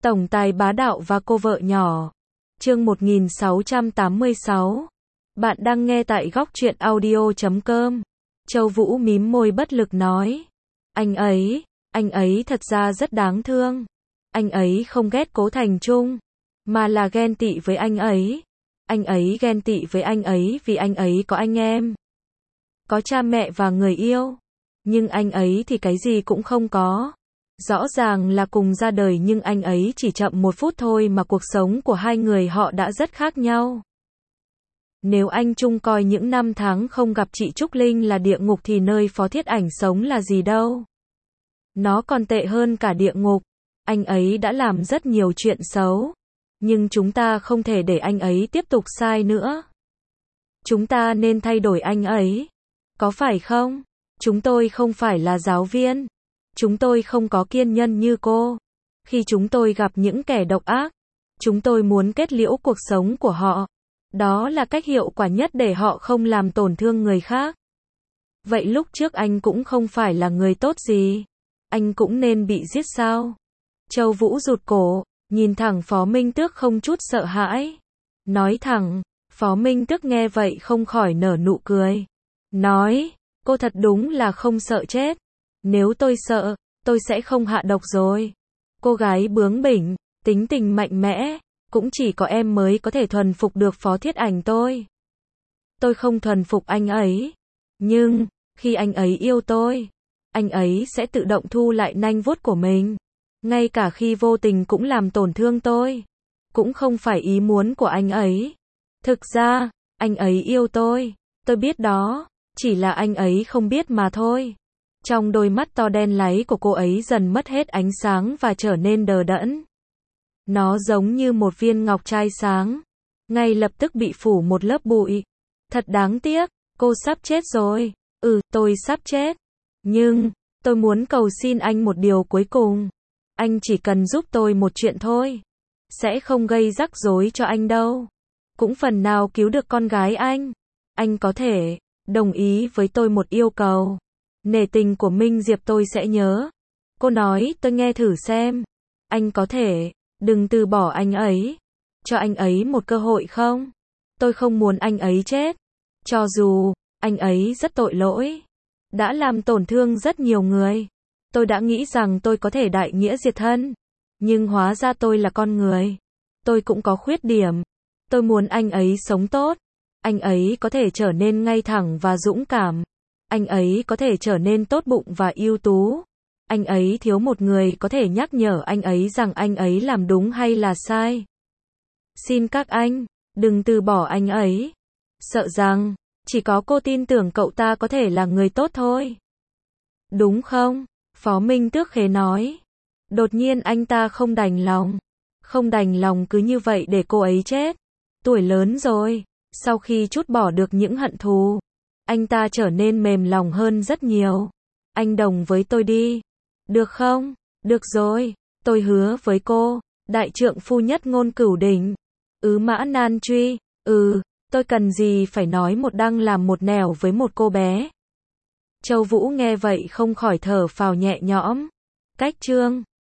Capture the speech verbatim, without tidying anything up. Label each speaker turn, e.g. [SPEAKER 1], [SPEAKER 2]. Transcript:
[SPEAKER 1] Tổng tài bá đạo và cô vợ nhỏ. Chương một nghìn sáu trăm tám mươi sáu. Bạn đang nghe tại góc truyện audio chấm com. Châu Vũ mím môi bất lực nói. Anh ấy, anh ấy thật ra rất đáng thương. Anh ấy không ghét Cố Thành Trung, mà là ghen tị với anh ấy. Anh ấy ghen tị với anh ấy vì anh ấy có anh em, có cha mẹ và người yêu. Nhưng anh ấy thì cái gì cũng không có. Rõ ràng là cùng ra đời nhưng anh ấy chỉ chậm một phút thôi mà cuộc sống của hai người họ đã rất khác nhau. Nếu anh Trung coi những năm tháng không gặp chị Trúc Linh là địa ngục thì nơi Phó Thiết Ảnh sống là gì đâu. Nó còn tệ hơn cả địa ngục. Anh ấy đã làm rất nhiều chuyện xấu, nhưng chúng ta không thể để anh ấy tiếp tục sai nữa. Chúng ta nên thay đổi anh ấy. Có phải không? Chúng tôi không phải là giáo viên. Chúng tôi không có kiên nhẫn như cô. Khi chúng tôi gặp những kẻ độc ác, chúng tôi muốn kết liễu cuộc sống của họ. Đó là cách hiệu quả nhất để họ không làm tổn thương người khác. Vậy lúc trước anh cũng không phải là người tốt gì. Anh cũng nên bị giết sao? Châu Vũ rụt cổ, nhìn thẳng Phó Minh Tước không chút sợ hãi. Nói thẳng, Phó Minh Tước nghe vậy không khỏi nở nụ cười. Nói, cô thật đúng là không sợ chết. Nếu tôi sợ, tôi sẽ không hạ độc rồi. Cô gái bướng bỉnh, tính tình mạnh mẽ, cũng chỉ có em mới có thể thuần phục được Phó Thiết Ảnh tôi. Tôi không thuần phục anh ấy. Nhưng, khi anh ấy yêu tôi, anh ấy sẽ tự động thu lại nanh vuốt của mình. Ngay cả khi vô tình cũng làm tổn thương tôi. Cũng không phải ý muốn của anh ấy. Thực ra, anh ấy yêu tôi. Tôi biết đó, chỉ là anh ấy không biết mà thôi. Trong đôi mắt to đen láy của cô ấy dần mất hết ánh sáng và trở nên đờ đẫn. Nó giống như một viên ngọc trai sáng, ngay lập tức bị phủ một lớp bụi. Thật đáng tiếc, cô sắp chết rồi. Ừ, tôi sắp chết. Nhưng, tôi muốn cầu xin anh một điều cuối cùng. Anh chỉ cần giúp tôi một chuyện thôi. Sẽ không gây rắc rối cho anh đâu. Cũng phần nào cứu được con gái anh. Anh có thể đồng ý với tôi một yêu cầu. Nể tình của Minh Diệp tôi sẽ nhớ. Cô nói tôi nghe thử xem. Anh có thể đừng từ bỏ anh ấy. Cho anh ấy một cơ hội không? Tôi không muốn anh ấy chết. Cho dù anh ấy rất tội lỗi, đã làm tổn thương rất nhiều người. Tôi đã nghĩ rằng tôi có thể đại nghĩa diệt thân. Nhưng hóa ra tôi là con người. Tôi cũng có khuyết điểm. Tôi muốn anh ấy sống tốt. Anh ấy có thể trở nên ngay thẳng và dũng cảm. Anh ấy có thể trở nên tốt bụng và ưu tú. Anh ấy thiếu một người có thể nhắc nhở anh ấy rằng anh ấy làm đúng hay là sai. Xin các anh, đừng từ bỏ anh ấy. Sợ rằng, chỉ có cô tin tưởng cậu ta có thể là người tốt thôi. Đúng không? Phó Minh Tước khế nói. Đột nhiên anh ta không đành lòng. Không đành lòng cứ như vậy để cô ấy chết. Tuổi lớn rồi, sau khi trút bỏ được những hận thù, anh ta trở nên mềm lòng hơn rất nhiều. Anh đồng với tôi đi. Được không? Được rồi, tôi hứa với cô, đại trượng phu nhất ngôn cửu đỉnh. Ứ Mã Nan Truy, ừ, tôi cần gì phải nói một đăng làm một nẻo với một cô bé. Châu Vũ nghe vậy không khỏi thở phào nhẹ nhõm. Cách chương